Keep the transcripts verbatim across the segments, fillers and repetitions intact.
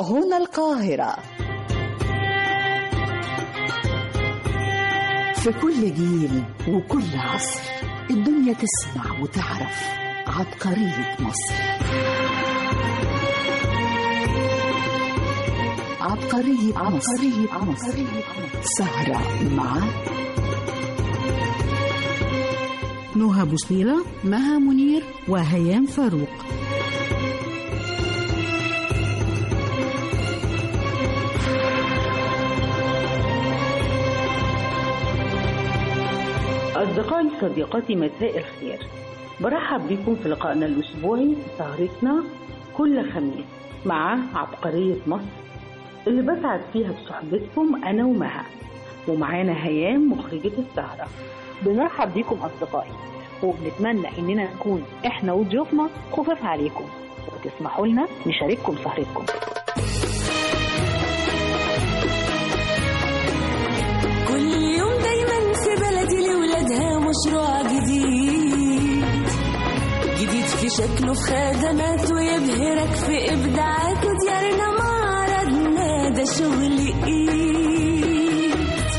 هنا القاهرة. في كل جيل وكل عصر الدنيا تسمع وتعرف عبقرية مصر. عبقرية عبقرية مصر. سهرة مع نهى بوسنيلة، مها منير، وهيام فاروق. أصدقائي صديقاتي، مساء الخير. برحب بكم في لقائنا الأسبوعي في سهرتنا كل خميس مع عبقرية مصر، اللي بسعد فيها بصحبتكم أنا ومها، ومعانا هيام مخرجة السهرة. بنرحب بكم أصدقائي، وبنتمنى إننا نكون إحنا وضيوفنا خفاف عليكم، وتسمحوا لنا نشارككم سهرتكم. كل يوم دايما في بلدي لولادها مشروع جديد جديد في شكله، في خدمات ويبهرك في إبداعات، وديارنا معرضنا ده شغل إيد.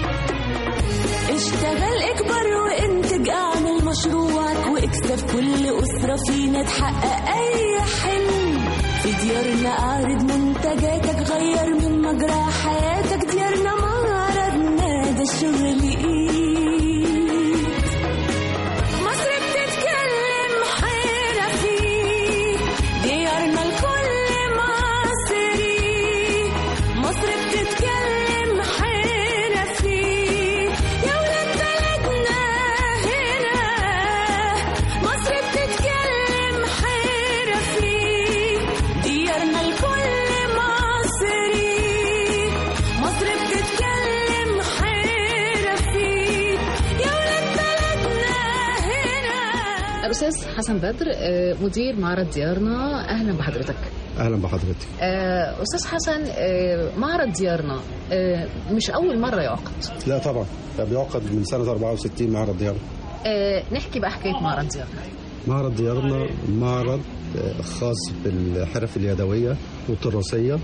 اشتغل اكبر وانتج، اعمل مشروعك واكسب كل أسرة فينا تحقق أي حلم. في ديارنا اعرض منتجاتك، غير من مجرى حياتك، ديارنا معرضنا ده شغل ايد. مصر بتتكلم حرفي، ديارنا الكل مصري. مصر بتتكلم حرفي، يا ولاد بلدنا هنا. مصر بتتكلم حرفي، ديارنا الكل مصري. مصر بتتكلم حرفي، يا ولاد بلدنا هنا. الأستاذ حسن بدر، مدير معرض ديارنا، أهلا بحضرتك. أهلا بحضرتك. أستاذ حسن، معرض ديارنا مش أول مرة يعقد. لا طبعا، بيعقد من سنة أربعة وستين معرض ديارنا. نحكي بقى حكاية معرض ديارنا. معرض ديارنا معرض خاص بالحرف اليدوية والتراثية،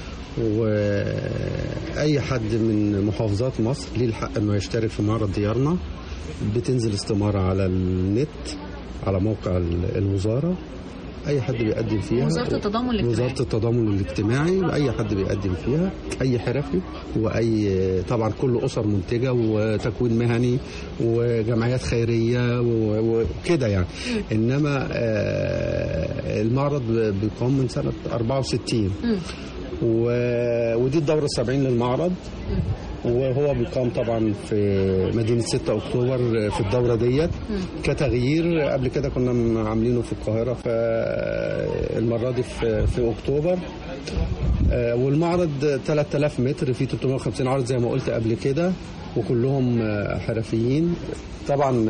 وأي حد من محافظات مصر ليه الحق أنه يشترك في معرض ديارنا. بتنزل استمارة على النت على موقع الوزارة، أي حد بيقدم فيها. وزارة التضامن الاجتماعي. وزارة التضامن الاجتماعي، أي حد بيقدم فيها، أي حرفي، وأي طبعا كل أسر منتجة وتكوين مهني وجمعيات خيرية وكده يعني. إنما المعرض بيقام من سنة أربعة وستين، ودي الدورة السبعين للمعرض، وهو بيقام طبعا في مدينة ستة أكتوبر في الدورة ديت كتغيير. قبل كده كنا عاملينه في القاهرة، فالمرة دي في, في أكتوبر. والمعرض ثلاثة آلاف متر، فيه ثلاثمائة وخمسين عرض زي ما قلت قبل كده، وكلهم حرفيين. طبعا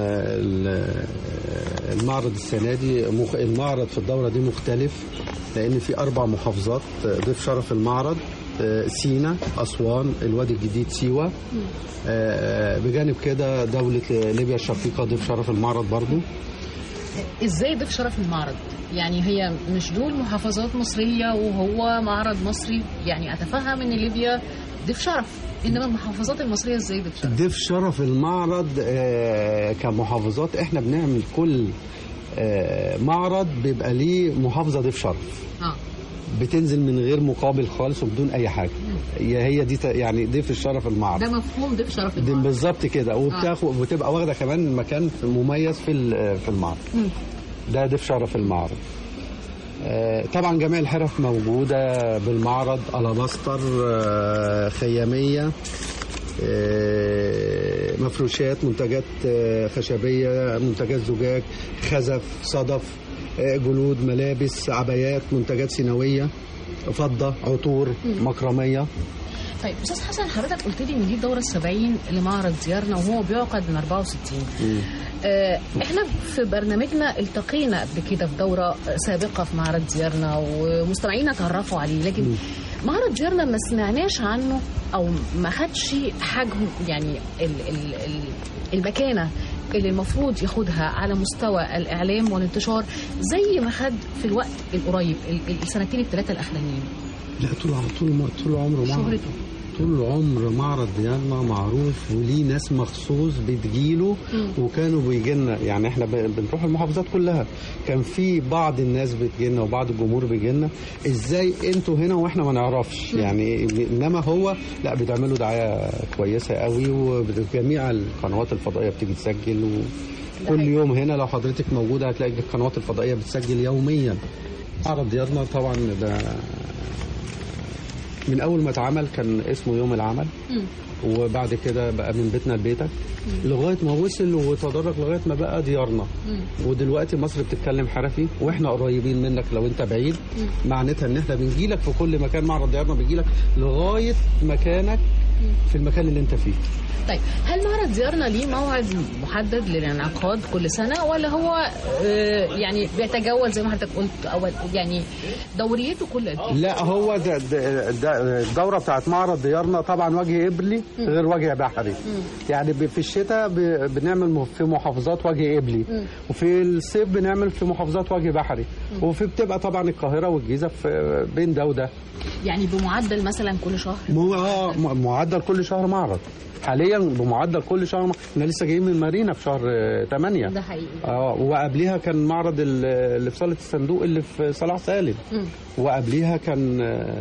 المعرض السنة دي، المعرض في الدورة دي مختلف، لأن في أربع محافظات ضيف شرف المعرض: سينا، أسوان، الوادي الجديد، سيوة. بجانب كده دولة ليبيا الشقيقة ضيف شرف المعرض برضو. ازاي ضيف شرف المعرض؟ يعني هي مش دول محافظات مصرية وهو معرض مصري، يعني أتفهم ان ليبيا ضيف شرف، انما المحافظات المصرية ازاي ضيف شرف؟ ضيف شرف المعرض كمحافظات، احنا بنعمل كل معرض بيبقى ليه محافظة ضيف شرف. اه بتنزل من غير مقابل خالص وبدون اي حاجه. هي دي يعني ضيف الشرف المعرض. ده مفهوم ضيف شرف المعرض بالظبط كده، وبتاخد وبتبقى واخده كمان مكان مميز في في المعرض. ده ضيف شرف المعرض. طبعا جميع الحرف موجوده بالمعرض: الاباستر، خياميه، مفروشات، منتجات خشبيه، منتجات زجاج، خزف، صدف، جلود، ملابس، عبايات، منتجات سينوية، فضة، عطور، مكرمية. طيب أستاذ حسن، حضرتك قلت لي إن دي الدورة السبعين لمعرض ديارنا، وهو بيعقد من أربعة وستين. آه إحنا في برنامجنا التقينا قبل كده في دورة سابقة في معرض ديارنا، ومستمعينا تعرفوا عليه، لكن مم. معرض ديارنا ما سمعناش عنه أو ما خدش حجم، يعني ال ال ال المكانة اللي المفروض ياخدها على مستوى الإعلام والانتشار زي ما خد في الوقت القريب السنتين الثلاثة الأخرانيين. لا طول طول طول عمره معرض، طول عمر معرض ديارنا معروف وليه ناس مخصوص بتجيله. وكانوا بيجينا يعني احنا بنروح المحافظات كلها، كان في بعض الناس بتجينا وبعض الجمهور بيجينا ازاي انتوا هنا واحنا ما نعرفش يعني. انما هو لا بتعملوا دعايه كويسه قوي، وجميع القنوات الفضائيه بتيجي تسجل كل يوم هنا. لو حضرتك موجوده هتلاقي القنوات الفضائيه بتسجل يوميا. معرض ديارنا طبعا ده من اول ما اتعمل كان اسمه يوم العمل، وبعد كده بقى من بيتنا لبيتك لغايه ما وصل وتدرج لغايه ما بقى ديارنا. ودلوقتي مصر بتتكلم حرفي واحنا قريبين منك. لو انت بعيد معناتها ان احنا بنجيلك في كل مكان. معرض ديارنا بيجيلك لغايه مكانك في المكان اللي انت فيه. طيب هل معرض ديارنا ليه موعد محدد للانعقاد كل سنه، ولا هو آه يعني بيتجاوز زي ما حضرتك قلت، او يعني دوريته كل قد ايه؟ لا هو ده ده ده الدوره بتاعت معرض ديارنا طبعا وجه قبلي غير وجه بحري. يعني في الشتاء بنعمل في محافظات وجه قبلي، وفي الصيف بنعمل في محافظات وجه بحري، وفي بتبقى طبعا القاهره والجيزه في بين ده وده. يعني بمعدل مثلا كل شهر؟ اه معدل كل شهر معرض حاليا، بمعدل كل شهر. احنا لسه جايين من مارينا في شهر ثمانية. ده حقيقي. اه وقبليها كان معرض اللي في صاله الصندوق اللي في صلاح سالم، وقبليها كان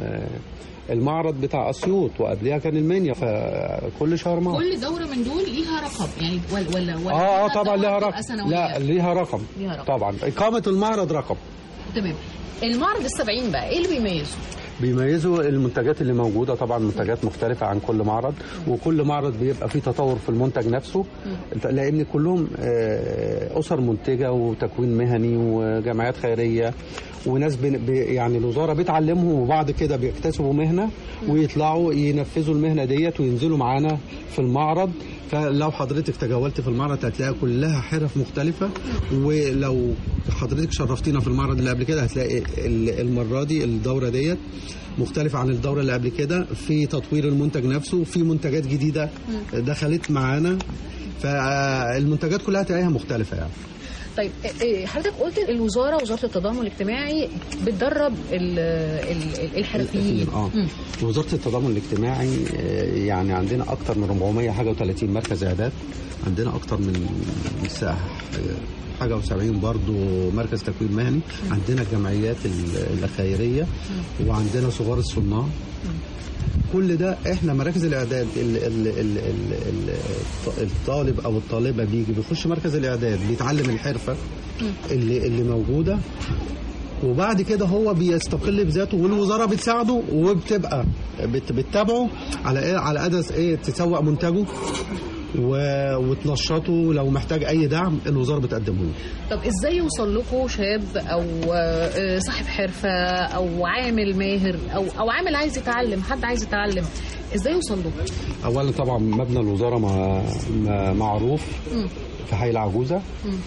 المعرض بتاع اسيوط، وقبليها كان المنيا. فكل شهر معرض. كل دوره من دول ليها رقم يعني ولا ولا, ولا اه اه طبعا ليها رقم. لا ليها رقم. ليها رقم طبعا. اقامه المعرض رقم. تمام. المعرض السبعين بقى ايه اللي بيميزه؟ بيميزوا المنتجات اللي موجوده، طبعا منتجات مختلفه عن كل معرض، وكل معرض بيبقى فيه تطور في المنتج نفسه، لان كلهم اسر منتجه وتكوين مهني وجمعيات خيريه وناس بي يعني الوزاره بتعلمهم، وبعد كده بيكتسبوا مهنه ويطلعوا ينفذوا المهنه ديت وينزلوا معانا في المعرض. فلو حضرتك تجولت في المعرض هتلاقي كلها حرف مختلفه، ولو حضرتك شرفتينا في المعرض اللي قبل كده هتلاقي المره دي الدوره ديت مختلفه عن الدوره اللي قبل كده في تطوير المنتج نفسه، في منتجات جديده دخلت معانا، فالمنتجات كلها هتلاقيها مختلفه يعني. طيب حضرتك قلت الوزاره وزاره التضامن الاجتماعي بتدرب الحرفيين. اه وزاره التضامن الاجتماعي يعني عندنا اكتر من أربعمية حاجه وثلاثين مركز اعداد، عندنا اكتر من حاجه وسبعين برضو مركز تكوين مهني، عندنا الجمعيات الخيريه، وعندنا صغار الصناع. كل ده احنا مراكز الاعداد ال ال ال ال الطالب او الطالبه بيجي بيخش مركز الاعداد بيتعلم الحرفه اللي اللي موجوده، وبعد كده هو بيستقل بذاته والوزاره بتساعده وبتبقى بتتابعه على ايه، على اساس ايه تسوق منتجه وتنشطه. لو محتاج اي دعم الوزاره بتقدمه له. طب ازاي يوصل لكم شاب او صاحب حرفه او عامل ماهر او او عامل عايز يتعلم، حد عايز يتعلم، ازاي يوصل لكم؟ اولا طبعا مبنى الوزاره مع معروف في حي العجوزه.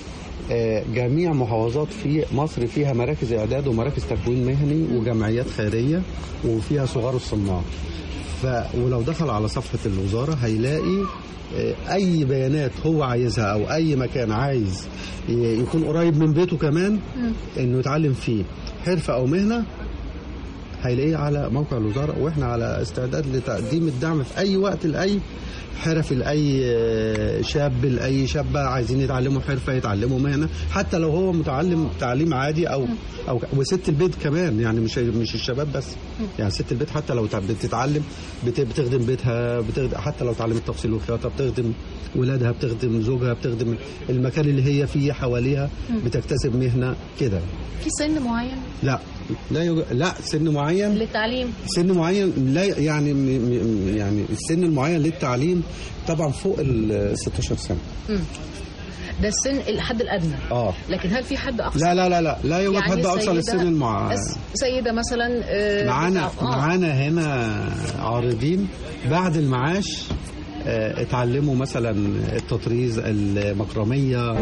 جميع محافظات في مصر فيها مراكز اعداد ومراكز تكوين مهني وجمعيات خيريه وفيها صغار الصناع. ف ولو دخل على صفحه الوزاره هيلاقي اي بيانات هو عايزها او اي مكان عايز يكون قريب من بيته كمان انه يتعلم فيه حرفه او مهنه هيلاقيه على موقع الوزاره، واحنا على استعداد لتقديم الدعم في اي وقت لاي حرف، لاي شاب لاي شابه عايزين يتعلموا حرفه يتعلموا مهنه، حتى لو هو متعلم تعليم عادي او او وست البيت كمان، يعني مش مش الشباب بس، يعني ست البيت حتى لو بتتعلم بتخدم بيتها، بتخدم حتى لو اتعلمت تفصيل والخياطه بتخدم ولادها، بتخدم زوجها، بتخدم المكان اللي هي فيه حواليها، بتكتسب مهنه كده. في سن معين؟ لا لا يوجد، لا سن معين للتعليم، سن معين لا يعني يعني السن المعين للتعليم طبعا فوق ال ستاشر سنه. امم ده السن الحد الادنى. اه لكن هل في حد اقصى؟ لا لا لا لا لا يوجد يعني حد اقصى للسن المعين. سيده مثلا آه معانا آه. معانا هنا عارضين بعد المعاش آه اتعلموا مثلا التطريز، المكرميه.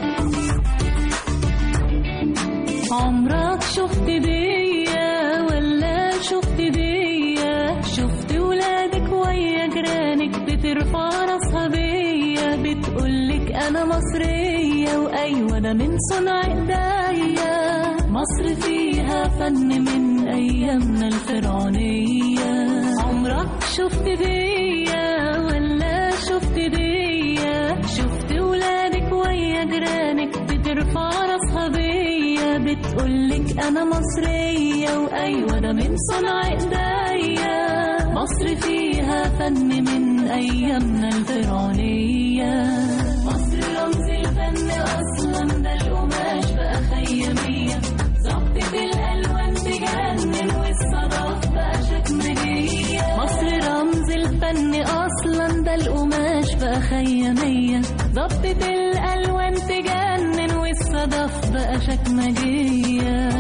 عمرك شفت بيا ولا شفت ديا، شفت ولادك ويا جيرانك بترفع راسها بيا، بتقولك انا مصرية وايوه انا من صنع ايديا. مصر فيها فن من ايامنا الفرعونية. عمرك شفت ديا ولا شفت ديا؟ شفت ولادك ويا جيرانك بترفع راسها بيا، بتقولك انا مصرية وايوه ده من صنع ايديا. مصر فيها فن من ايامنا الفرعونية. مصر رمز الفن اصلا، ده القماش بقى خيامية، ظبطت الالوان تجنن والصدف بقى شكمجية. مصر رمز الفن اصلا، ده القماش بقى خيامية، ظبطت الالوان تجنن والصدف بقى شكمجية.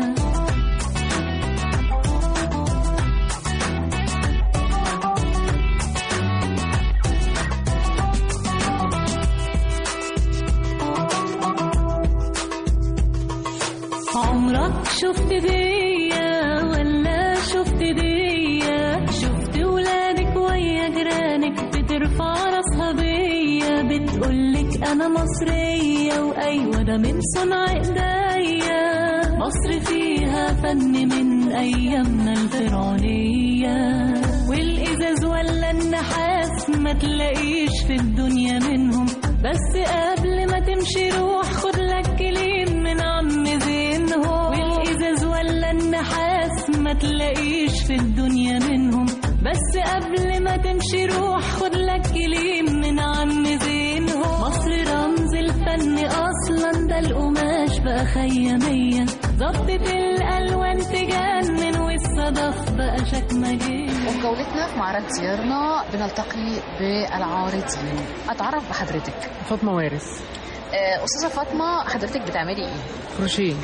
عمرك شفت ديا ولا شفت ديا؟ شفت ولادك ويا جيرانك بترفع راسها بيا، بتقولك انا مصرية وايوه ده من صنع ايديا. مصر فيها فن من ايامنا الفرعونية. والازاز ولا النحاس ما تلاقيش في الدنيا منهم، بس قبل ما تمشي روح خد لك كليم من عم زينهم. والازاز ولا النحاس ما تلاقيش في الدنيا منهم، بس قبل ما تمشي روح خد لك كليم من عم زينهم. مصر رمز الفن اصلا، ده القماش بقى خيامية، ظبطت الالوان تجنن والصدف بقى شكمجية. وفي جولتنا في معرض زيارنا بنلتقي بالعارضين. اتعرف بحضرتك. فاطمه وارث. استاذه فاطمه، حضرتك بتعملي ايه؟ كروشيه.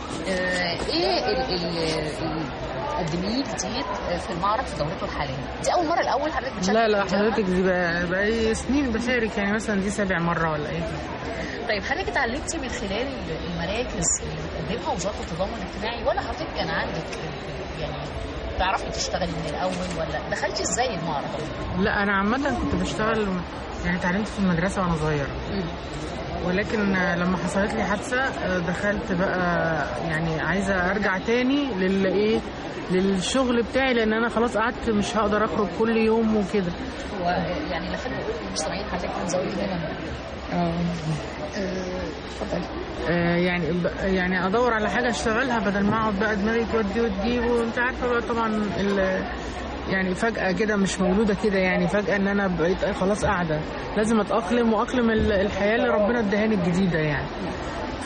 ايه ال قدميه جديد في المعرض في دورته الحاليه؟ دي اول مره الاول حضرتك بتشارك؟ لا لا حضرتك دي بقى سنين بشارك، يعني مثلا دي سابع مره ولا ايه. طيب حضرتك اتعلمتي من خلال المراكز اللي بتقدمها وزاره التضامن الاجتماعي، ولا حضرتك كان عندك يعني تعرفي تشتغلي من الاول، ولا دخلتي ازاي المعرض؟ لا انا عامه كنت بشتغل، يعني اتعلمت في المدرسه وانا صغيره، ولكن لما حصلت لي حادثه دخلت بقى يعني عايزه ارجع تاني للايه للشغل بتاعي، لان انا خلاص قعدت مش هقدر اخرج كل يوم وكده. هو يعني لحد ما قلت للمستمعين حضرتك متزوجه هنا؟ اه اتفضلي. آه يعني يعني ادور على حاجه اشتغلها بدل ما اقعد بقى دماغي تودي وتجيب، وانت عارفه بقى طبعا يعني فجاه كده مش مولوده كده، يعني فجاه ان انا بقيت خلاص قاعده لازم اتاقلم واقلم الحياه اللي ربنا ادهاني الجديده يعني. ف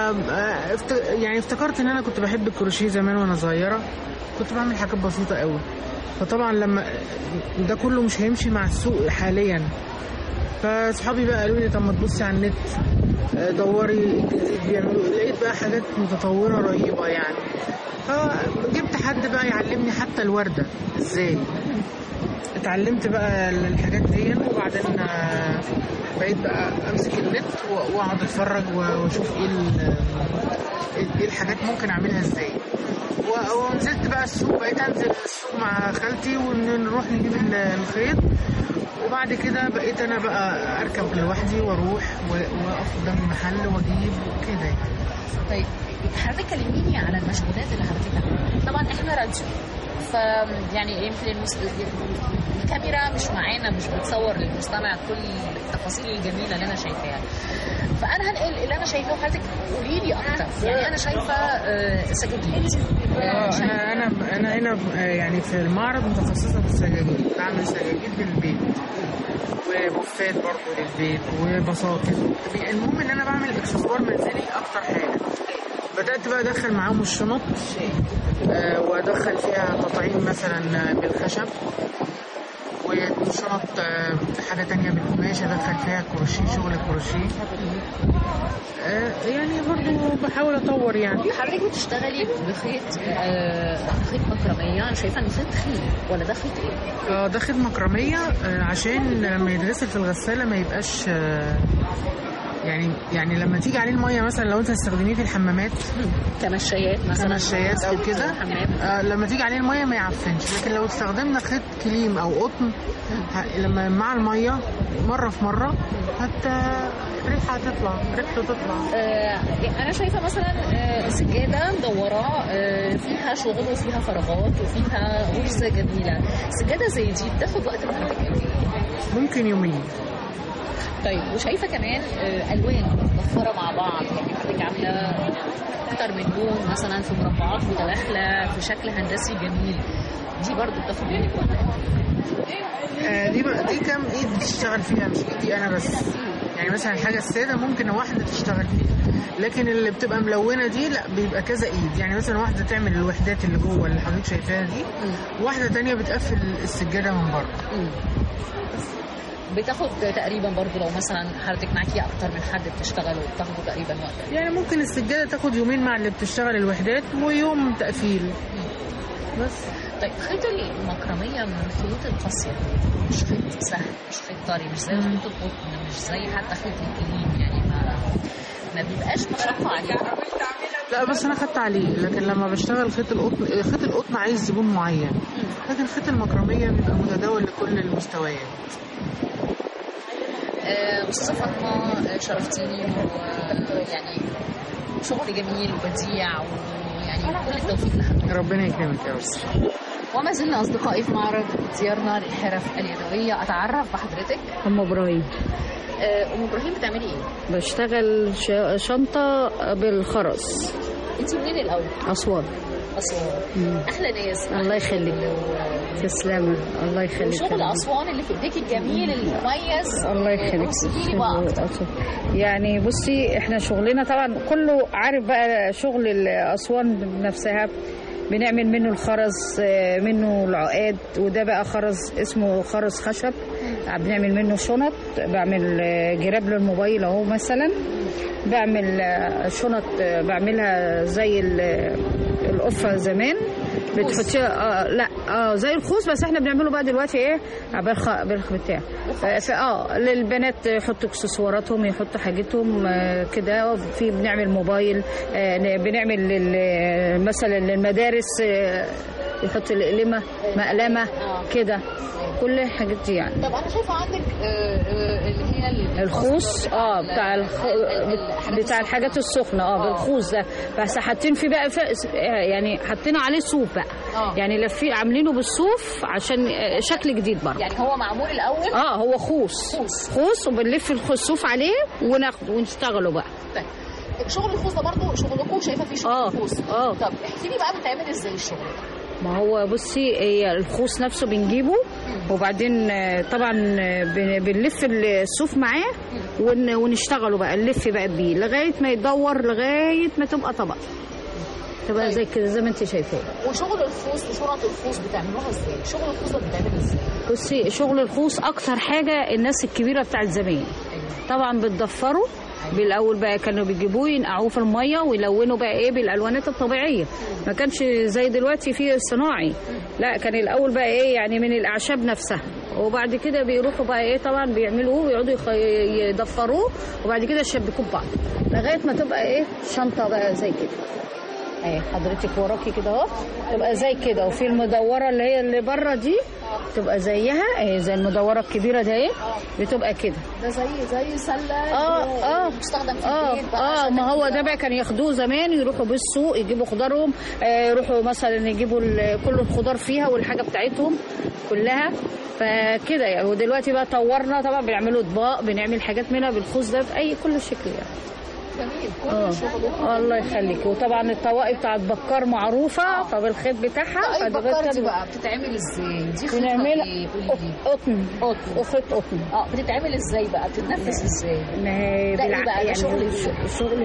يعني افتكرت ان انا كنت بحب الكروشيه زمان وانا صغيره، كنت بعمل حاجات بسيطه قوي. فطبعا لما ده كله مش هيمشي مع السوق حاليا، فاصحابي بقى قالوا لي طب ما تبصي على النت دوري الجديد بيعملوا، لقيت بقى حاجات متطوره رهيبه يعني. فجبت حد بقى يعلمني حتى الورده ازاي، اتعلمت بقى الحاجات دي، وبعدين بقيت بقى امسك النت واقعد اتفرج واشوف ايه ايه الحاجات ممكن اعملها ازاي. ونزلت بقى السوق، بقيت انزل السوق مع خالتي ونروح نجيب الخيط، وبعد كده بقيت انا بقى اركب لوحدي واروح واقف قدام المحل واجيب وكده يعني. طيب حضرتك كلميني على المشغولات اللي حضرتك عملتها. طبعا احنا راديو، ف يعني يمكن المس... الكاميرا مش معانا، مش بتصور للمستمع كل التفاصيل الجميله اللي انا شايفاها، فانا هنقل اللي انا شايفاه وحضرتك قولي لي اكتر. يعني انا شايفه آه سجاجيد. اه انا انا انا هنا يعني في المعرض متخصصه في السجاجيد، بعمل سجاجيد للبيت وبوفات برضه للبيت وبساطس. المهم ان انا بعمل اكسسوار منزلي اكتر حاجه. بدات بقى ادخل معاهم الشنط، آه وادخل فيها تطعيم مثلا بالخشب، وشنط آه حاجه تانية بالقماش ادخل فيها كروشيه، شغل كروشيه. آه يعني برضو بحاول اطور. يعني حضرتك بتشتغلي بخيط آه خيط مكرميه، انا شايفه ان خيط خيط ولا ده خيط ايه؟ اه ده خيط مكرميه، آه عشان لما يتغسل في الغساله ما يبقاش آه يعني يعني لما تيجي عليه الميه مثلا لو انت هتستخدميه في الحمامات كمشايات مثلا، كمشايات او كده، آه لما تيجي عليه الميه ما يعفنش. لكن لو استخدمنا خيط كليم او قطن ه- لما مع الميه مره في مره حتى ريحه تطلع ريحته تطلع. آه انا شايفه مثلا آه سجاده مدوره آه فيها شغل وفيها فراغات وفيها غرزه جميله. سجاده زي دي بتاخد وقت من عندك قد ايه؟ ممكن يومين. طيب وشايفه كمان آه الوان متضفره مع بعض، يعني حضرتك عامله اكتر من لون مثلا في مربعات متداخله في شكل هندسي جميل، دي برضو بتاخد منك وقت قد ايه؟ آه دي بقى دي كام ايد بتشتغل فيها، مش ايدي انا بس. يعني مثلا الحاجه الساده ممكن واحده تشتغل فيها، لكن اللي بتبقى ملونه دي لا بيبقى كذا ايد. يعني مثلا واحده تعمل الوحدات اللي جوه اللي حضرتك شايفاها دي، واحده تانية بتقفل السجاده من بره. بتاخد تقريبا برضو لو مثلا حضرتك معاكي اكتر من حد بتشتغلوا بتاخدوا تقريبا وقت؟ يعني ممكن السجاده تاخد يومين مع اللي بتشتغل الوحدات ويوم تقفيل بس. طيب خيط المكرميه من الخيوط القاسيه، مش خيط سهل، مش خيط طري، مش زي خيط القطن، مش زي حتى خيط الكليم، يعني ما ما بيبقاش مشقه عليه. لا بس انا خدت عليه، لكن لما بشتغل خيط القطن خيط القطن عايز زبون معين، لكن خيط المكرميه بيبقى متداول لكل المستويات. أستاذة فاطمة شرفتيني، ويعني شغل جميل وبديع، ويعني كل التوفيق لحضرتك. ربنا يكرمك يا رب. وما زلنا أصدقائي في معرض ديارنا للحرف اليدوية. أتعرف بحضرتك؟ أم إبراهيم. أم إبراهيم بتعملي إيه؟ بشتغل شنطة بالخرز. أنت منين الأول؟ أسوان. أسوان. أحلى ناس. الله يخليك. تسلمي. الله يخليك. شغل أسوان اللي في إيديك الجميل المميز. الله يخليك. وصفيلي بقى أكتر. يعني بصي إحنا شغلنا طبعا كله عارف بقى شغل أسوان نفسها، بنعمل منه الخرز، منه العقاد، وده بقى خرز اسمه خرز خشب، بنعمل منه شنط، بعمل جراب للموبايل اهو مثلا، بعمل شنط بعملها زي القفه زمان بتحطيها. آه لا اه زي الخوص، بس احنا بنعمله بقى دلوقتي ايه بالخ بالخ بتاع اه للبنات يحطوا اكسسواراتهم، يحطوا حاجتهم آه كده. في بنعمل موبايل، آه بنعمل مثلا للمدارس آه يحط القلمه مقلمه كده، كل الحاجات دي يعني. طب انا شايفه عندك اللي هي الخوص اه بتاع الخ... بتاع الحاجات السخنه اه بالخوص ده، بس حاطين فيه بقى في... يعني حاطين عليه صوف بقى آه. يعني لفي عاملينه بالصوف عشان شكل جديد برضه. يعني هو معمول الاول اه هو خوص خوص, خوص وبنلف الصوف عليه وناخده ونشتغله بقى. طيب شغل الخوص ده برضه شغلكم شايفه فيه شغل الخوص اه. طب احكي لي بقى بتعمل ازاي الشغل ده؟ ما هو بصي هي الخوص نفسه بنجيبه، وبعدين طبعا بنلف الصوف معاه ونشتغله بقى، نلف بقى بيه لغايه ما يدور، لغايه ما تبقى طبق تبقى طيب. زي كده زي ما انت شايفاه. وشغل الخوص وشنط الخوص بتعملوها ازاي؟ شغل الخوص ده بتعمل ازاي؟ بصي شغل الخوص اكتر حاجه الناس الكبيره بتاعت زمان طبعا بتضفره بالاول بقى، كانوا بيجيبوه ينقعوه في الميه ويلونوا بقى ايه بالالوانات الطبيعيه، ما كانش زي دلوقتي فيه الصناعي، لا كان الاول بقى ايه يعني من الاعشاب نفسها، وبعد كده بيروحوا بقى ايه طبعا بيعملوه ويقعدوا يضفروه، وبعد كده يشبكوه ببعض لغايه ما تبقى ايه شنطه بقى زي كده اهي حضرتك وراكي كده اهو، تبقى زي كده. وفي المدوره اللي هي اللي بره دي تبقى زيها اهي، زي المدوره الكبيره ده اهي بتبقى كده. ده زي زي سله اه اه مستخدم في اه البيت بقى. اه ما هو ده بقى كان ياخدوه زمان يروحوا بالسوق يجيبوا خضارهم، آه يروحوا مثلا يجيبوا كل الخضار فيها والحاجه بتاعتهم كلها فكده يعني. ودلوقتي بقى طورنا طبعا بنعملوا اطباق، بنعمل حاجات منها بالخوص ده باي كل شكل يعني. اه الله يخليك. وطبعا الطواقي بتاعت بكار معروفه، طب الخيط بتاعها طيب بكار دي بقى بتتعمل ازاي؟ دي خيط ايه؟ قطن قطن وخيط قطن اه. بتتعمل ازاي بقى؟ بتتنفس ازاي؟ ما هي ده ايه بقى؟ ده شغل شغل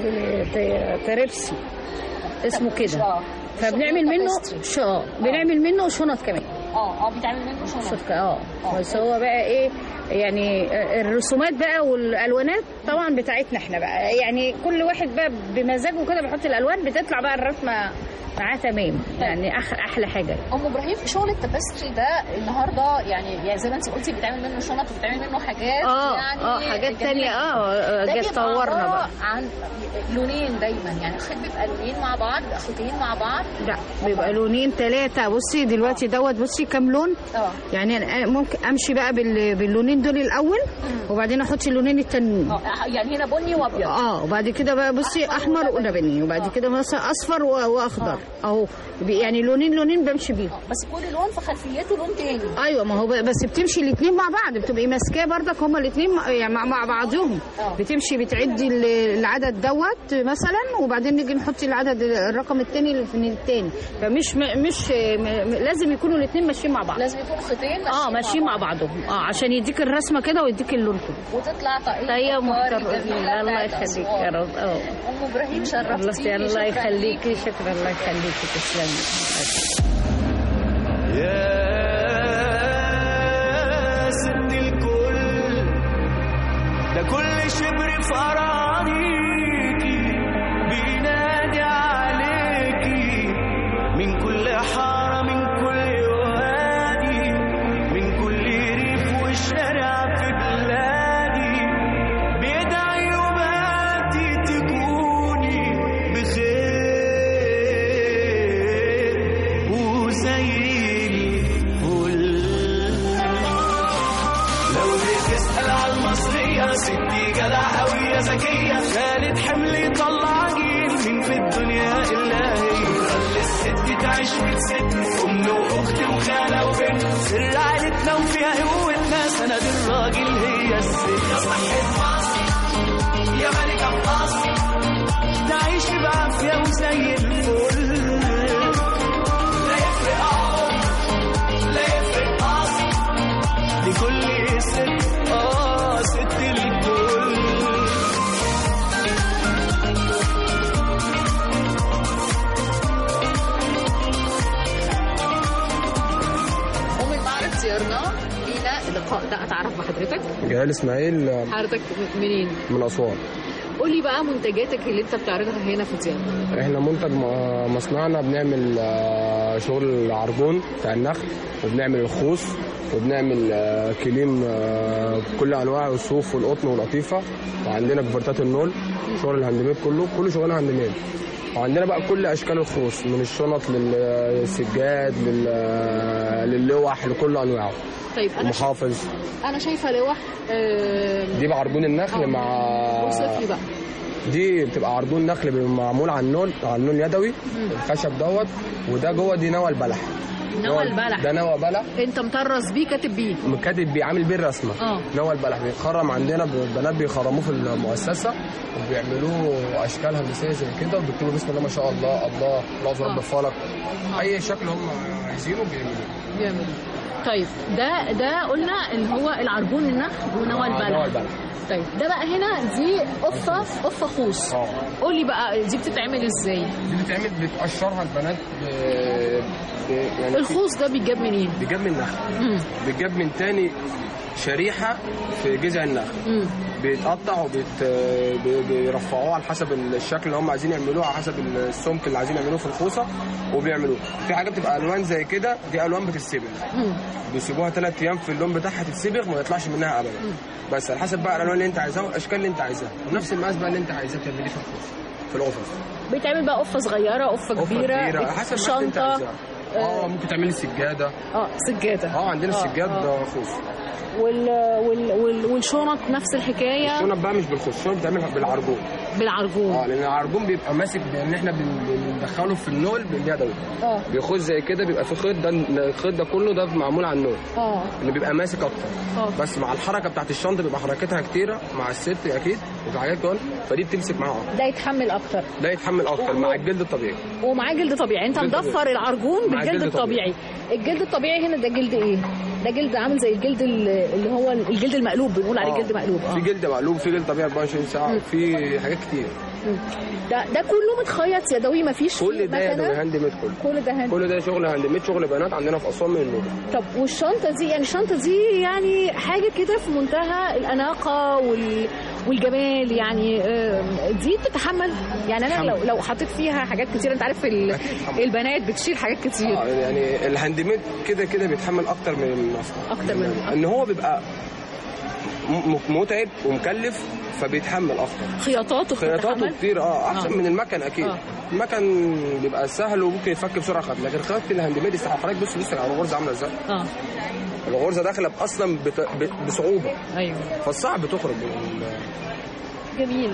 تربسي اسمه كده، فبنعمل منه اه بنعمل منه شنط كمان اه اه بيتعمل منه شنط اه. بس هو بقى ايه يعني الرسومات بقى والالوانات طبعا بتاعتنا احنا بقى، يعني كل واحد بقى بمزاجه كده بيحط الالوان، بتطلع بقى الرسمه معاه تمام يعني أح احلى حاجه. ام ابراهيم شغل التبستري ده النهارده يعني يعني زي ما انت قلتي بيتعمل منه شنط وبيتعمل منه حاجات اه يعني اه حاجات تانية اه ده جت طورنا بقى عن لونين دايما يعني الخيط بيبقى لونين مع بعض خيطين مع بعض. لا بيبقى لونين ثلاثه. بصي دلوقتي دوت بصي كام لون اه يعني أنا ممكن امشي بقى بال... باللونين دول الاول وبعدين احط اللونين التانيين اه يعني هنا بني وابيض اه وبعد كده بقى بصي احمر ولبني وبعد كده مثلا اصفر واخضر اهو يعني لونين لونين بمشي بيهم بس كل لون في خلفيته لون تاني. ايوه ما هو بس بتمشي الاثنين مع بعض بتبقي ماسكاه بردك هما الاثنين يعني مع, مع بعضهم أوه. بتمشي بتعدي العدد دوت مثلا وبعدين نيجي نحط العدد الرقم الثاني في الثاني فمش مش لازم يكونوا الاثنين ماشيين مع بعض. لازم يكونوا خيطين اه ماشيين مع بعضهم اه عشان يديك الرسمه كده ويديك اللون كله وتطلع طاقيه طاقيه محترمه. الله يخليك يا رب. اه ام ابراهيم شرفتيني. الله يخليكي شكرا. الله يخليكي تسلمي. يا ست الكل ده كل شبر في أراضيكي بينادي عليكي من كل حارة من كل وادي من كل ريف وشارع في بلادي بيدعي وباتي تكوني بخير وزي ستي جدعة ذكية خالد حملي طلع جيل من في الدنيا إلا هي خلي الست تعيش وتست أم وأخت وخالة وبنت سر عيلتنا وفيها قوتنا سند الراجل هي الست. يا صحة مصر يا ملكة مصر تعيش بعافية وزي الفل لا يفرق عمر لا يفرق مصر لكل ست اه ست الكل. أم المعرض زيارنا لينا اللقاء ده. أتعرف بحضرتك؟ جلال إسماعيل. حضرتك منين؟ من أسوان. قولي بقى منتجاتك اللي انت بتعرضها هنا في زيارة. احنا منتج مصنعنا بنعمل شغل العربون بتاع النخل وبنعمل الخوص وبنعمل كليم بكل انواع الصوف والقطن والقطيفه وعندنا كبرتات النول شغل الهاندميد كله كله شغلنا هاندميد وعندنا بقى كل اشكال الخوص من الشنط للسجاد للوح لكل انواعه. طيب انا محافظ شايف... انا شايفه لوح آه... دي بعربون النخل أوه. مع وصف بقى دي بتبقى عربون نخل معمول على النول على النول يدوي الخشب دوت وده جوه دي نوى البلح. نوى البلح ده نوى بلح انت مطرز بيه كاتب بيه كاتب بيه عامل بيه الرسمه. اه نوى البلح بيتخرم عندنا بنات بيخرموه في المؤسسه وبيعملوه اشكال هندسيه زي كده وبيكتبوا بسم الله ما شاء الله الله الله رب الفلك اي شكل هم عايزينه بيعملوه بيعملوه. طيب ده ده قلنا اللي هو العربون النخل ونوى البلح. نوى البلح. طيب ده بقى هنا دي قفه قفه خوص. اه قولي بقى دي بتتعمل ازاي؟ دي بتتعمل بتقشرها البنات ب... ب... يعني الخوص ده بيتجاب منين؟ بيتجاب من النخل. بيتجاب من تاني شريحه في جذع النخل بيتقطع وبيرفعوه على حسب الشكل اللي هم عايزين يعملوه على حسب السمك اللي عايزين يعملوه في الخوصه وبيعملوه. في حاجه بتبقى الوان زي كده دي الوان بتتسبغ بيسيبوها ثلاث ايام في اللون بتاعها تتسبغ ما يطلعش منها ابدا بس على حسب بقى الالوان اللي انت عايزاها والاشكال اللي انت عايزاها ونفس المقاس بقى اللي انت عايزاه تعمليه في الخوصه في القفص. بيتعمل بقى قفه صغيره قفه كبيره, كبيرة. حسب شنطه اه ممكن تعملي سجاده. اه سجاده اه عندنا السجاد خوص وال... وال... وال... والشنط نفس الحكايه. الشنط بقى مش بالخوص الشنط بتعملها بالعرجون. بالعرجون اه لان العرجون بيبقى ماسك بان احنا بندخله في النول باليدوي. اه بيخش زي كده بيبقى في خيط ده الخيط ده كله ده معمول على النول. اه اللي بيبقى ماسك اكتر. اه بس مع الحركه بتاعت الشنطه بيبقى حركتها كتيره مع الست اكيد وفي حاجات كمان فدي بتمسك معاها اكتر. ده يتحمل اكتر. ده يتحمل اكتر مع الجلد الطبيعي. ومعاه جلد طبيعي انت مضفر العرجون بالجلد الطبيعي. الجلد الطبيعي هنا ده جلد ايه؟ ده جلد عامل زي الجلد اللي هو الجلد المقلوب بنقول عليه جلد مقلوب. اه في جلد مقلوب في جلد طبيعي أربعة وعشرين ساعه في حاجات كتير. ده ده كله متخيط يدوي مفيش كل ده يدوي هاند ميد كله كل ده هاند كل ده شغل هاند ميد شغل بنات عندنا في اسوان من النوبه. طب والشنطه دي يعني الشنطه دي يعني حاجه كده في منتهى الاناقه وال والجمال يعني دي بتتحمل يعني انا لو لو حطيت فيها حاجات كتير انت عارف البنات بتشيل حاجات كتير اه يعني الهاند ميد كده كده بيتحمل اكتر من المصنع اكتر من ان هو بيبقى متعب ومكلف فبيتحمل اكتر خياطاته خياطاته كتير اه احسن آه. من المكن اكيد آه. المكن بيبقى سهل وممكن يتفك بسرعه خد لكن خياطه الهاند ميد يستحق حضرتك بص بص على الغرزه عامله ازاي اه الغرزه داخله اصلا بت... بصعوبه ايوه فالصعب تخرج من جميل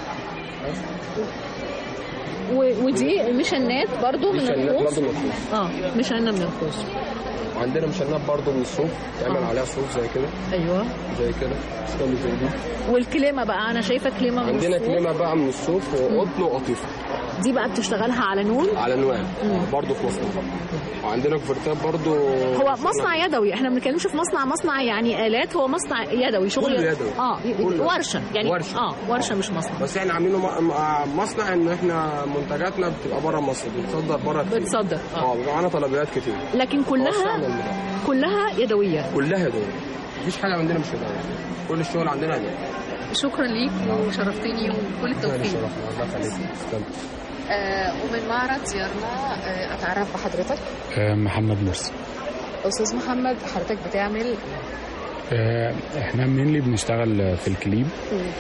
و... ودي مشنات برضو من الخوص اه مشنه من الخوص وعندنا مشنات برضو من الصوف تعمل آه. عليها صوف زي كده ايوه زي كده اشكال زي دي والكليمه بقى انا شايفه كليمه من عندنا الصوف. كليمه بقى من الصوف وقطن وقطيفه دي بقى بتشتغلها على نون على نوان برضو في مصنع وعندنا كوفرتات برضو هو مصنع يدوي احنا ما بنتكلمش في مصنع مصنع يعني آلات هو مصنع يدوي شغل يدوي اه ورشه يعني ورشة. اه ورشه مش مصنع بس احنا عاملينه مصنع ان احنا منتجاتنا بتبقى بره مصر بتصدر بره كتير بتصدر اه بيبقى معانا طلبيات كتير لكن كلها كلها يدويه كلها يدويه مفيش حاجه عندنا مش يدويه كل الشغل عندنا يدوي شكرا ليك وشرفتني وكل التوفيق الله يخليك آه ومن معرض زيارنا آه اتعرف بحضرتك آه محمد مرسي. استاذ محمد حضرتك بتعمل آه احنا مينلي بنشتغل في الكليم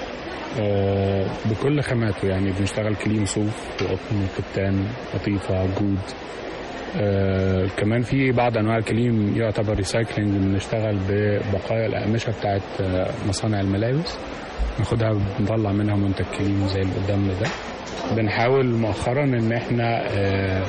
آه بكل خاماته يعني بنشتغل كليم صوف وقطن وكتان قطيفه جود آه كمان في بعض انواع الكليم يعتبر ريسايكلينج بنشتغل ببقايا الاقمشه بتاعت آه مصانع الملابس ناخدها بنطلع منها منتج كليم زي اللي قدامنا ده. بنحاول مؤخرا ان احنا آه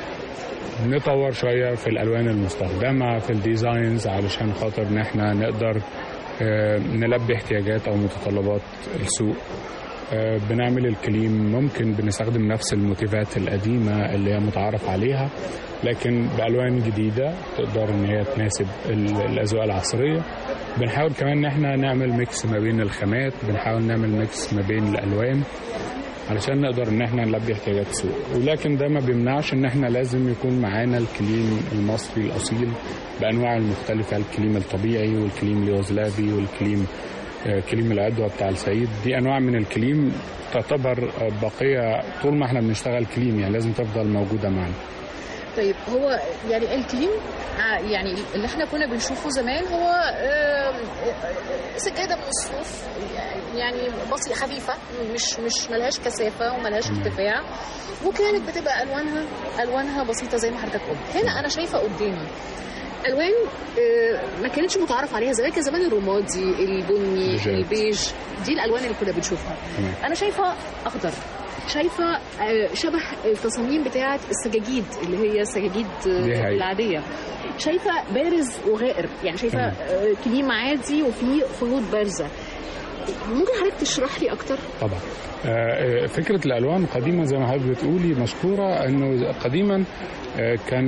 نطور شويه في الالوان المستخدمه في الديزاينز علشان خاطر ان احنا نقدر آه نلبي احتياجات او متطلبات السوق. آه بنعمل الكليم ممكن بنستخدم نفس الموتيفات القديمه اللي هي متعارف عليها لكن بالوان جديده تقدر ان هي تناسب الاذواق العصريه. بنحاول كمان ان احنا نعمل ميكس ما بين الخامات بنحاول نعمل ميكس ما بين الالوان علشان نقدر ان احنا نلبي احتياجات السوق ولكن ده ما بيمنعش ان احنا لازم يكون معانا الكليم المصري الاصيل بانواعه المختلفه الكليم الطبيعي والكليم اليوغوسلافي والكليم كليم العدوى بتاع الصعيد دي انواع من الكليم تعتبر بقيه طول ما احنا بنشتغل كليم يعني لازم تفضل موجوده معانا. طيب هو يعني الكليم يعني اللي احنا كنا بنشوفه زمان هو سجاده من الصوف يعني بسيطه خفيفه مش مش ملهاش كثافه وملهاش ارتفاع وكانت بتبقى الوانها الوانها بسيطه زي ما حضرتك قلت. هنا انا شايفه قدامي الوان ما كانتش متعارف عليها زمان كان زمان الرمادي البني البيج دي الالوان اللي كنا بنشوفها. انا شايفه اخضر شايفه شبه التصاميم بتاعه السجاجيد اللي هي السجاجيد العاديه شايفه بارز وغائر يعني شايفه كليم عادي وفي خيوط بارزه. ممكن حضرتك تشرح لي اكتر؟ طبعا. فكره الالوان قديما زي ما حضرتك بتقولي مشكوره انه قديما كان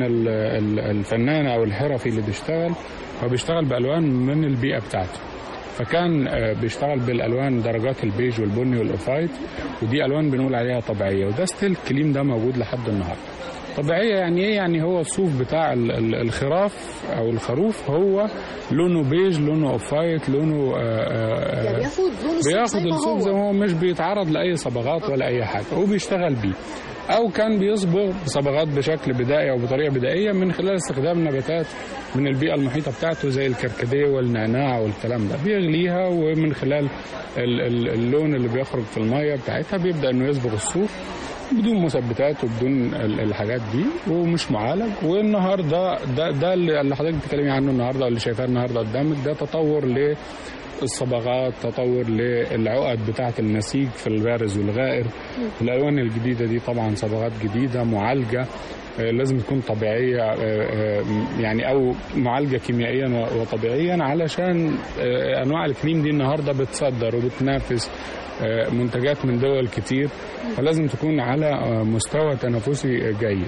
الفنان او الحرفي اللي بيشتغل هو بيشتغل بالوان من البيئه بتاعته فكان بيشتغل بالالوان درجات البيج والبني والاوفايت ودي الوان بنقول عليها طبيعيه وده ستيل الكليم ده موجود لحد النهارده. طبيعيه يعني ايه؟ يعني هو الصوف بتاع الخراف او الخروف هو لونه بيج لونه اوفايت لونه آآ يعني بياخد لون بياخد الصوف زي ما هو مش بيتعرض لاي صبغات ولا اي حاجه وبيشتغل بيه او كان بيصبغ بصبغات بشكل بدائي او بطريقه بدائيه من خلال استخدام نباتات من البيئه المحيطه بتاعته زي الكركديه والنعناع والكلام ده بيغليها ومن خلال اللون اللي بيخرج في الميه بتاعتها بيبدا انه يصبغ الصوف بدون مثبتات وبدون الحاجات دي ومش معالج. والنهارده ده ده اللي حضرتك بتتكلمي عنه النهارده اللي شايفاه النهارده قدامك ده تطور للصبغات تطور للعقد بتاعه النسيج في البارز والغائر. الالوان الجديده دي طبعا صبغات جديده معالجه لازم تكون طبيعيه يعني او معالجه كيميائيا وطبيعيا علشان انواع الكليم دي النهارده بتصدر وبتنافس منتجات من دول كتير فلازم تكون على مستوى تنافسي جيد.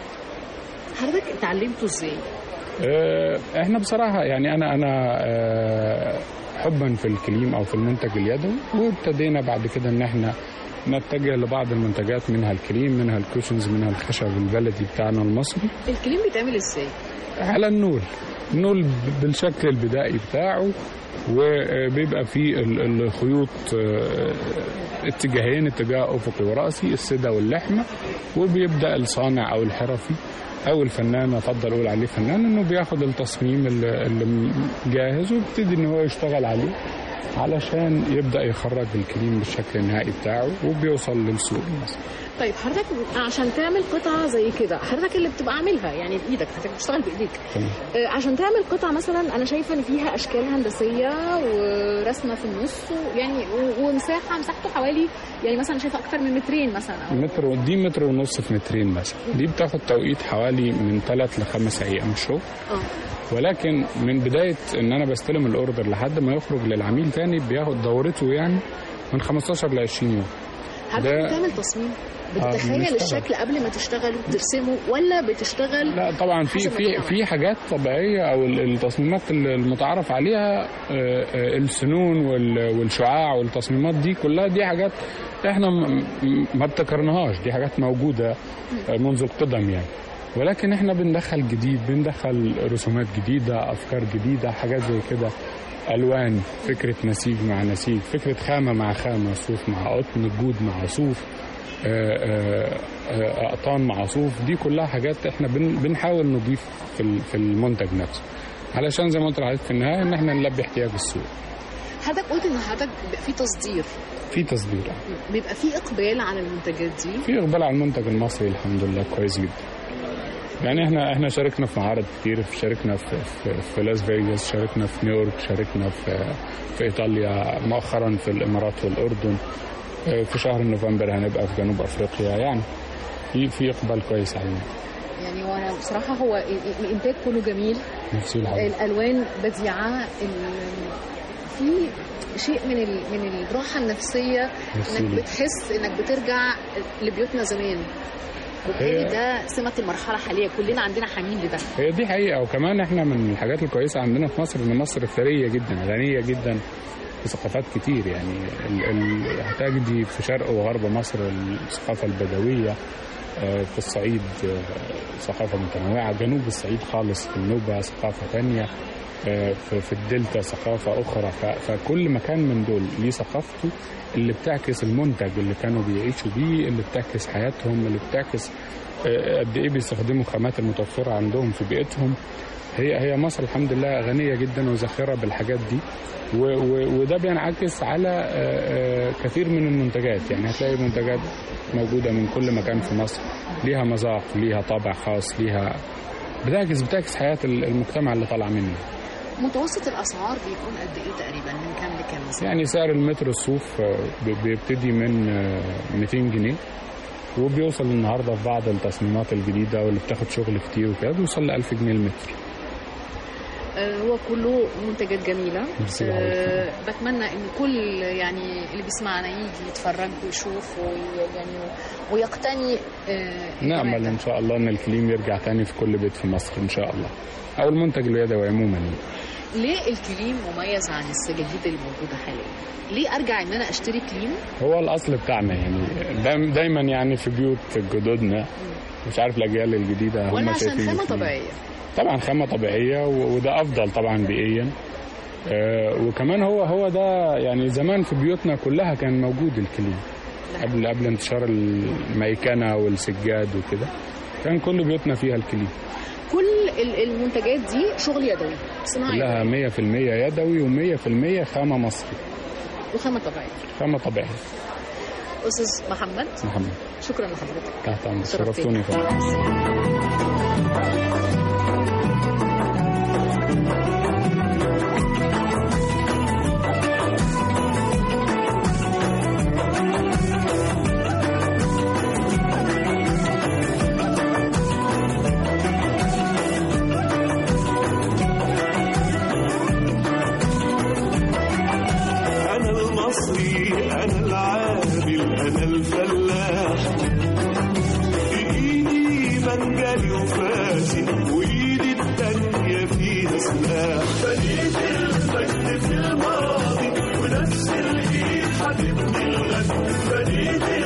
حضرتك اتعلمته ازاي؟ احنا بصراحه يعني انا انا حبا في الكليم او في المنتج اليدوي وابتدينا بعد كده ان احنا نتجه لبعض المنتجات، منها الكريم، منها الكوشنز، منها الخشب البلدي بتاعنا المصري. الكريم بيتعمل ازاي؟ على النول، النول بالشكل البدائي بتاعه، وبيبقى فيه الخيوط اتجاهين، اتجاه افقي وراسي، السدة واللحمة، وبيبدأ الصانع او الحرفي او الفنان، افضل اقول عليه فنان، انه بياخد التصميم اللي جاهز ويبتدي ان هو يشتغل عليه علشان يبدأ يخرج الكريم بالشكل النهائي بتاعه وبيوصل للسوق المصري. طيب حضرتك عشان تعمل قطعة زي كده، حضرتك اللي بتبقى عاملها يعني بإيدك، حضرتك بتشتغل بإيديك. آه عشان تعمل قطعة مثلا أنا شايفة إن فيها أشكال هندسية ورسمة في النص يعني ومساحة مساحته حوالي يعني مثلا شايفة أكتر من مترين مثلا أو متر، دي متر ونص في مترين مثلا. دي بتاخد توقيت حوالي من ثلاث لخمس أيام شغل. اه ولكن من بداية إن أنا بستلم الأوردر لحد ما يخرج للعميل تاني بياخد دورته يعني من خمستاشر ل عشرين يوم. حضرتك بتعمل تصميم؟ بتتخيل آه الشكل قبل ما تشتغل وترسمه ولا بتشتغل؟ لا طبعا في في في حاجات طبيعيه او التصميمات المتعارف عليها، السنون والشعاع والتصميمات دي كلها، دي حاجات احنا ما ابتكرناهاش، دي حاجات موجوده منذ القدم يعني. ولكن احنا بندخل جديد، بندخل رسومات جديده، افكار جديده، حاجات زي كده، الوان، فكره نسيج مع نسيج، فكره خامه مع خامه، صوف مع قطن، جود مع صوف، اقطان مع صوف، دي كلها حاجات احنا بنحاول نضيف في المنتج نفسه علشان زي ما قلت لحضرتك في النهايه ان احنا نلبي احتياج السوق. حضرتك قلت ان حضرتك بيبقى في تصدير. في تصدير بيبقى في اقبال على المنتجات دي. في اقبال على المنتج المصري الحمد لله كويس جدا. يعني احنا احنا شاركنا في معارض كتير، شاركنا في في, في لاس فيغاس، شاركنا في نيويورك، شاركنا في في ايطاليا، مؤخرا في الامارات والاردن. في شهر نوفمبر هنبقى في جنوب افريقيا، يعني في في اقبال كويس علينا. يعني وانا بصراحه هو الانتاج كله جميل، نفسي الحاجة. الالوان بديعه، في شيء من من الراحه النفسيه انك بتحس انك بترجع لبيوتنا زمان. وبالتالي ده سمة المرحلة الحالية، كلنا عندنا حنين لده. هي دي حقيقة، وكمان احنا من الحاجات الكويسة عندنا في مصر ان مصر ثرية جدا، غنية جدا بثقافات كتير. يعني هتجدي في شرق وغرب مصر الثقافة البدوية، في الصعيد ثقافة متنوعة، جنوب الصعيد خالص في النوبة ثقافة ثانية، في الدلتا ثقافة أخرى. فكل مكان من دول ليه ثقافته اللي بتعكس المنتج اللي كانوا بيعيشوا بيه، اللي بتعكس حياتهم، اللي بتعكس قد إيه بيستخدموا خامات المتوفرة عندهم في بيئتهم. هي هي مصر الحمد لله غنية جدا وزاخرة بالحاجات دي، وده بينعكس على كثير من المنتجات. يعني هتلاقي منتجات موجودة من كل مكان في مصر ليها مذاق، ليها طابع خاص، ليها بتعكس بتعكس حياة المجتمع اللي طالع منه. متوسط الأسعار بيكون قد إيه تقريبا، من كام لكام مثلا؟ يعني سعر المتر الصوف بيبتدي من مئتين جنيه وبيوصل النهارده في بعض التصميمات الجديدة واللي بتاخد شغل كتير وكده بيوصل ل ألف جنيه المتر. هو كله منتجات جميلة. أه بتمنى ان كل يعني اللي بيسمعنا يجي يتفرج ويشوف ويعني ويقتني. أه نأمل ان شاء الله ان الكليم يرجع تاني في كل بيت في مصر ان شاء الله، او المنتج اليدوي عموما. ليه الكليم مميز عن السجاجيد اللي موجودة حاليا؟ ليه ارجع ان انا اشتري كليم؟ هو الاصل بتاعنا يعني دايما يعني في بيوت جدودنا، مش عارف الاجيال الجديدة هم ولا عشان خامة طبيعية؟ طبعا خامة طبيعية وده أفضل طبعا بيئيا. آه وكمان هو هو ده يعني زمان في بيوتنا كلها كان موجود الكليم قبل قبل انتشار الميكنة والسجاد وكده، كان كل بيوتنا فيها الكليم. كل المنتجات دي شغل يدوي صناعي؟ كلها مية في المية يدوي ومية في المية خامة مصري وخامة طبيعية. خامة طبيعية. أستاذ محمد محمد شكرا لحضرتك. تحت أمرك، شرفتوني. بنيت المجد في الماضي ونفس الإيد حبيبني الغد، بنيت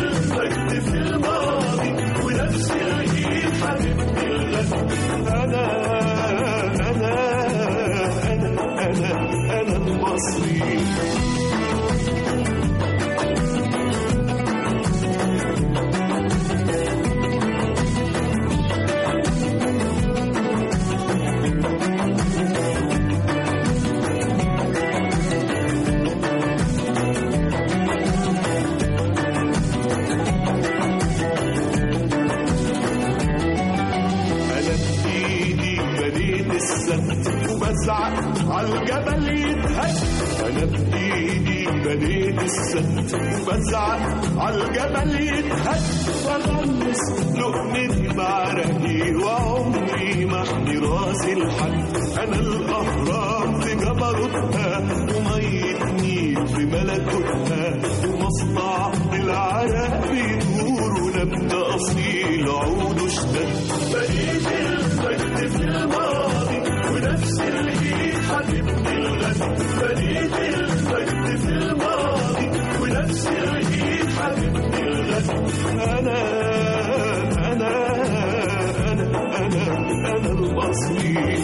وبزعق عالجبل يتهد. انا بايدي بنيت السد وبزعق عالجبل يتهد. واغمس لقمتي بعرقي وعمري ما احمي راسي لحد. انا الاهرام في جبروتها ومية نيل في ملكوتها ومصنع بالعرق بيدور ونبت اصيل عوده اشتد. بنيت المجد في الماضي ونفس الايد حبيبتي الغد. بنيت المجد في الماضي ونفس الايد حبيبتي الغد. انا انا انا انا انا الاصلي.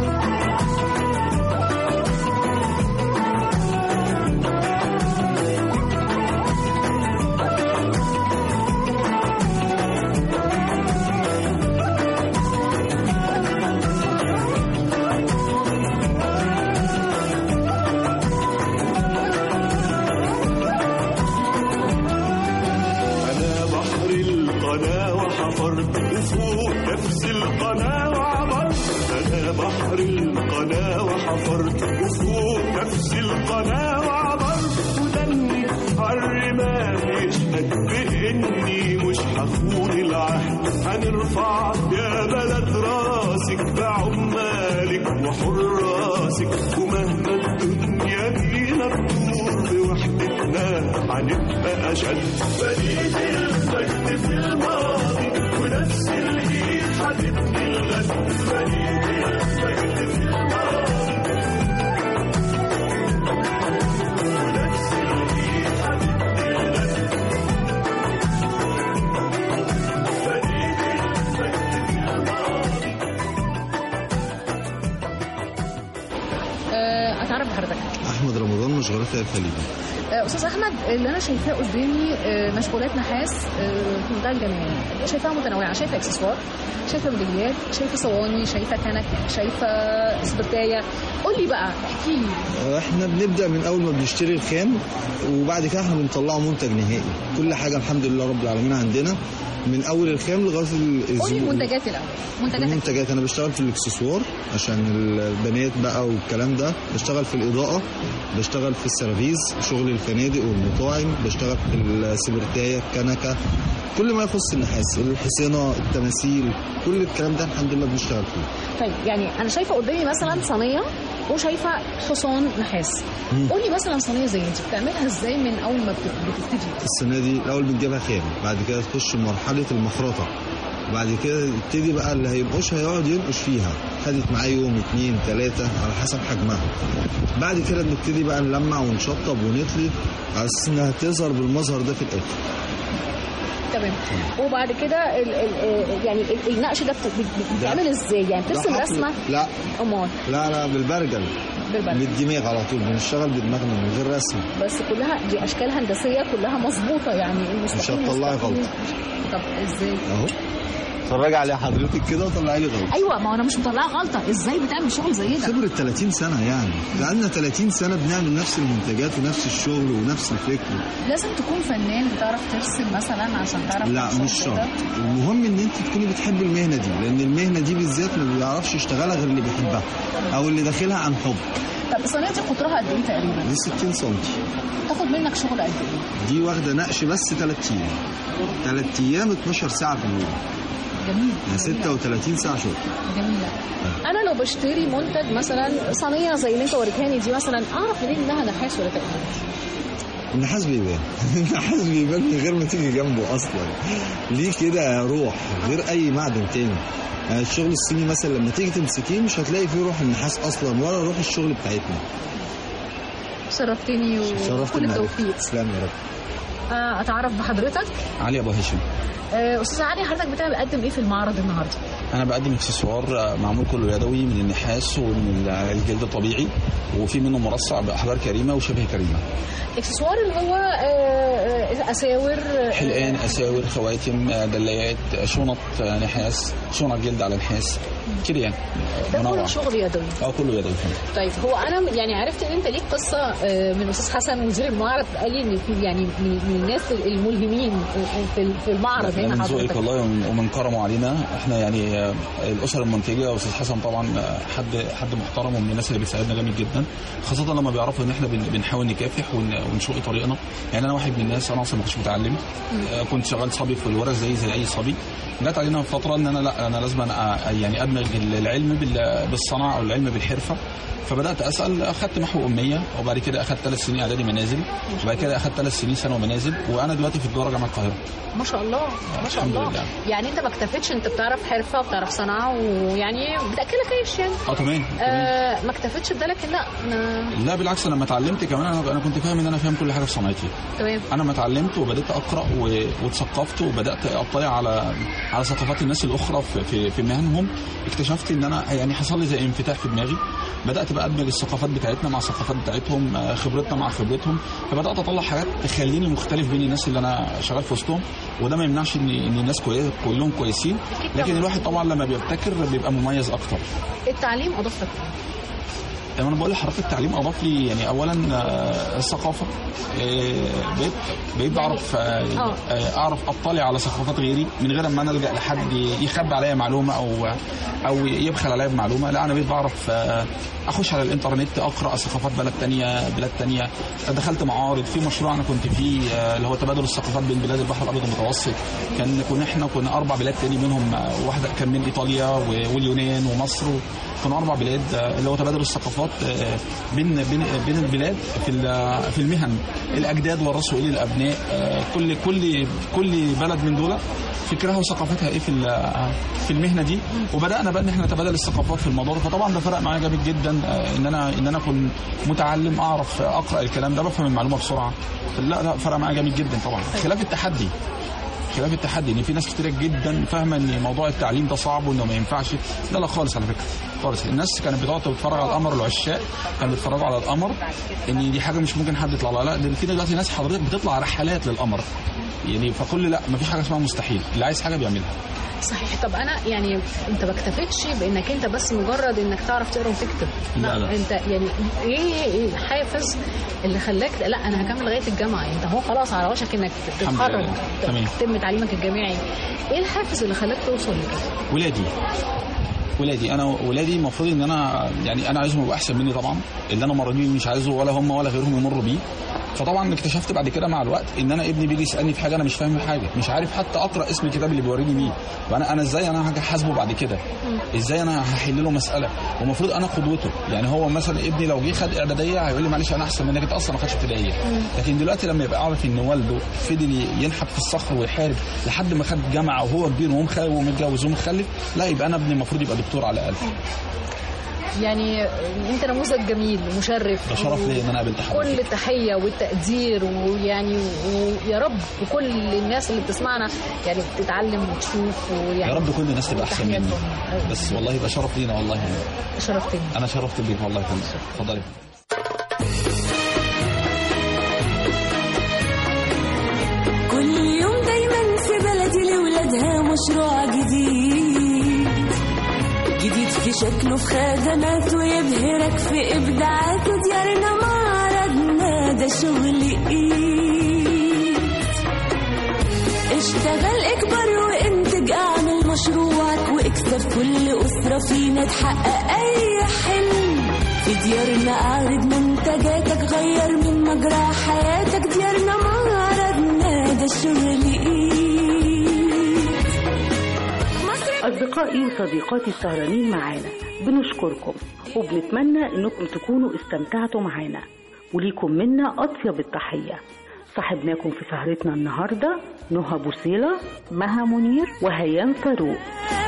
وفوق نفس القناة وعبرت. أنا بحر القناة وحفرت وفوق نفس القناة وعبرت. ودني عالرمال يشهد بإني مش هخون العهد. هنرفع يا بلد راسك بعمالك وحراسك. ومهما الدنيا بينا تدور بوحدتنا هنبقى أشد. بنيت المجد في الماضي ونفس الايد حبيبتي الغد. بنيت المجد في الماضي ونفس الايد حبيبتي الغد. بنيت المجد في الماضي. اتعرف بحضرتك؟ احمد رمضان، مشغولات الخليجي. استاذ احمد، اللي انا شايفاه قدامي مشغولات نحاس في منتهى الجمال. شايفاها متنوعه، شايفه اكسسوار، شايفه ميداليات، شايفه صواني، شايفه كنك، شايفه سبرتايه. قول لي بقى، احكي لي. احنا بنبدا من اول ما بنشتري الخام وبعد كده احنا بنطلعه منتج نهائي. كل حاجه الحمد لله رب العالمين عندنا من اول الخام لغايه الزبون. قول لي المنتجات الاول. منتجات المنتجات انا بشتغل في الاكسسوار عشان البنات بقى والكلام ده. بشتغل في الاضاءه، بشتغل في السيرفيز، شغل الفنادق والمطاعم، بشتغل في السبرتايه، الكنكه، كل ما يخص النحاس، الحصينه، التماثيل، كل الكلام ده الحمد لله بنشتغل فيه. طيب يعني انا شايفه قدامي مثلا صينيه وشايفه حصان نحاس. قول لي مثلا صينيه زي دي بتعملها ازاي من اول ما بتبتدي؟ الصينيه دي الاول بنجيبها خام، بعد كده تخش مرحله المخرطه، وبعد كده يبتدي بقى اللي هينقش هيقعد ينقش فيها. خدت معاه يوم اتنين تلاته على حسب حجمها. بعد كده بنبتدي بقى نلمع ونشطب ونطلي على اساس انها تظهر بالمظهر ده في الاخر. تمام. وبعد كده ال ال يعني النقش ده بتعمل ازاي؟ يعني بترسم رسمه؟ لا امال لا لا بالبرجل بالبرجل بالدماغ على طول. بنشتغل بدماغنا من غير رسم. بس كلها دي اشكال هندسيه كلها مظبوطه يعني المستقيم. مش هتطلعي غلط. طب ازاي؟ اهو اتفرج على حضرتك كده وطلعي لي غلط. ايوه، ما انا مش مطلعه غلطه. ازاي بتعمل شغل زي ده؟ خبره ثلاثين سنه يعني. بقالنا ثلاثين سنه بنعمل نفس المنتجات ونفس الشغل ونفس الفكر. لازم تكون فنان بتعرف ترسم مثلا عشان تعرف؟ لا مش شرط. المهم ان انت تكوني بتحبي المهنه دي، لان المهنه دي بالذات ما بيعرفش يشتغلها غير اللي بيحبها او اللي داخلها عن حب. طب الصينيه دي قطرها قد ايه تقريبا؟ دي ستين سم. تاخد منك شغل قد ايه؟ دي واخده نقش بس ثلاث ايام. ثلاث ايام اتناشر ساعه في اليوم. جميل. يعني ستة وثلاثين ساعه شغل. جميله. انا لو بشتري منتج مثلا صينيه زي اللي انت وريتهاني دي مثلا، اعرف منين انها نحاس ولا تقليد؟ النحاس بيبان. النحاس بيبان من غير ما تيجي جنبه اصلا. ليه كده روح غير اي معدن تاني. يعني الشغل الصيني مثلا لما تيجي تمسكيه مش هتلاقي فيه روح النحاس اصلا ولا روح الشغل بتاعتنا. شرفتني وكل التوفيق. تسلم يا رب. اتعرف بحضرتك؟ علي ابو هاشم. استاذ علي، حضرتك بتقدم ايه في المعرض النهارده؟ انا بقدم اكسسوار معمول كله يدوي من النحاس ومن الجلد الطبيعي، وفي منه مرصع باحجار كريمه وشبه كريمه. اكسسوار اللي هو اساور، حلقان، اساور، خواتم، دلايات، شنط نحاس، شنط جلد على نحاس. كده يعني. ده كله شغل يدوي. اه كله يدوي. طيب هو انا يعني عرفت ان انت ليك قصه من الاستاذ حسن مدير المعرض، قال لي ان في يعني من الناس الملهمين في في المعرض هنا من حضرتك. ذوقك والله ومن كرمه علينا احنا يعني الاسر المنتجه. واستاذ حسن طبعا حد حد محترم ومن الناس اللي بتساعدنا جامد جدا، خاصه لما بيعرفوا ان احنا بنحاول نكافح ونشق طريقنا. يعني انا واحد من الناس، انا اصلا ما كنتش متعلم، كنت شغال صبي في الورش زي زي اي صبي. جت علينا فتره ان انا لا انا لازم يعني ادمج العلم بالصنعه او العلم بالحرفه. فبدات اسال، اخذت محو اميه، وبعد كده اخذت ثلاث سنين اعدادي منازل، وبعد كده اخذت ثلاث سنين ثانوي منازل، وانا دلوقتي في الدوره جامعه القاهره. ما شاء الله ما شاء الله. لله. يعني انت ما اكتفيتش، انت بتعرف حرفه وبتعرف صنعه ويعني بتاكلك عيش يعني. اه تمام. آه ما اكتفيتش بده، لكن لا أنا... لا بالعكس، انا لما اتعلمت كمان انا انا كنت فاهم ان انا فاهم كل حاجه في صنعتي. تمام. انا ما اتعلمت وبدات اقرا واتثقفت وبدات اطلع على على ثقافات الناس الاخرى في في, في مهنهم. اكتشفت ان انا يعني حصل لي زي انفتاح في دماغي، بدات بقى ادمج الثقافات بتاعتنا مع الثقافات بتاعتهم، خبرتنا مع خبرتهم، فبدات اطلع حاجات تخليني مختلف بين الناس اللي انا شغال في وسطهم. وده ما يمنعش ان ان الناس كويسه كلهم كويسين، لكن الواحد طبعا لما بيبتكر بيبقى مميز اكتر. التعليم اضاف لك طبعا انا بقول لحضرتك التعليم اضاف لي يعني اولا الثقافه، بقيت بقيت بعرف اعرف اطلع على ثقافات غيري من غير ما انا الجا لحد يخبي عليا معلومه او او يبخل عليا بمعلومه. لا انا بقيت بعرف اخش على الانترنت اقرا ثقافات بلد تانية بلاد تانية. دخلت معارض في مشروع انا كنت فيه اللي هو تبادل الثقافات بين بلاد البحر الابيض المتوسط. كان كنا احنا كنا اربع بلاد تاني، منهم واحده كان من ايطاليا واليونان ومصر، كنا اربع بلاد اللي هو تبادل الثقافات بين بين بين البلاد في في المهن. الاجداد ورثوا الى الابناء، كل كل كل بلد من دول فكرها وثقافتها ايه في في المهنه دي، وبدانا بقى ان احنا نتبادل الثقافات في الموضوع ده. فطبعا ده فرق معايا جامد جدا ان انا ان انا اكون متعلم، اعرف اقرا الكلام ده، بفهم المعلومه بسرعه. لا لا فرق معايا جامد جدا طبعا. خلاف التحدي خلاف التحدي ان في ناس كتير جدا فاهمه ان موضوع التعليم ده صعب وانه ما ينفعش. لا لا خالص على فكره خالص. الناس كانت بتقعد تتفرج على القمر، العشاق كانوا بيتفرجوا على القمر ان دي حاجه مش ممكن حد يطلع لها. لا ده في دلوقتي ناس حضرتك بتطلع رحلات للقمر يعني. فكل لا ما فيش حاجه اسمها مستحيل، اللي عايز حاجه بيعملها. صحيح. طب انا يعني انت ما اكتفيتش بانك انت بس مجرد انك تعرف تقرا وتكتب. لا, لا انت يعني ايه الحافز اللي خلاك لا انا هكمل لغايه الجامعه؟ انت هو خلاص على وشك انك تتخرج تتم تعليمك الجامعي. ايه الحافز اللي خلاك توصل لكده؟ ولادي ولادي انا ولادي المفروض ان انا يعني انا عايزهم يبقوا احسن مني طبعا. اللي انا مر بيه مش عايزه ولا هم ولا غيرهم يمروا بيه. فطبعا اكتشفت بعد كده مع الوقت ان انا ابني بيجي يسالني في حاجه انا مش فاهم حاجه، مش عارف حتى اقرا اسم الكتاب اللي بيوريني بيه، وانا انا ازاي انا هاجي احاسبه بعد كده؟ ازاي انا هحل له مساله؟ والمفروض انا قدوته. يعني هو مثلا ابني لو جه خد اعداديه هيقول لي معلش انا احسن منك، انت اصلا ما خدتش ابتدائيه. لكن دلوقتي لما يبقى عارف ان والده فضل ينحت في الصخر ويحارب لحد ما خد جامعه وهو كبير وهو ومتجوز ومخلف، لا يبقى انا ابني المفروض يبقى دكتور على الاقل. يعني انت نموذج جميل ومشرف. ده شرف لي ان انا قابلت حضرتك. كل التحيه والتقدير، ويعني ويا رب وكل الناس اللي بتسمعنا يعني بتتعلم وتشوف ويعني يا رب كل الناس تبقى احسن مني. بس والله يبقى شرف لينا والله. يعني شرفتني. انا شرفت بيك والله. اتفضلي. كل يوم دايما في بلدي لولادها مشروع جديد جديد في شكله في خدماته يبهرك في إبداعاته. ديارنا معرضنا ده شغل إيد. اشتغل اكبر وانتج اعمل مشروعك واكسب كل أسرة فينا تحقق أي حلم. في ديارنا اعرض منتجاتك غير من مجرى حياتك. ديارنا معرضنا ده شغل إيد. أصدقائي وصديقاتي السهرانين معانا بنشكركم وبنتمنى أنكم تكونوا استمتعتوا معانا، وليكم منا أطيب التحية. صاحبناكم في سهرتنا النهاردة نهى بوصيلة، مها منير، وهيام فاروق.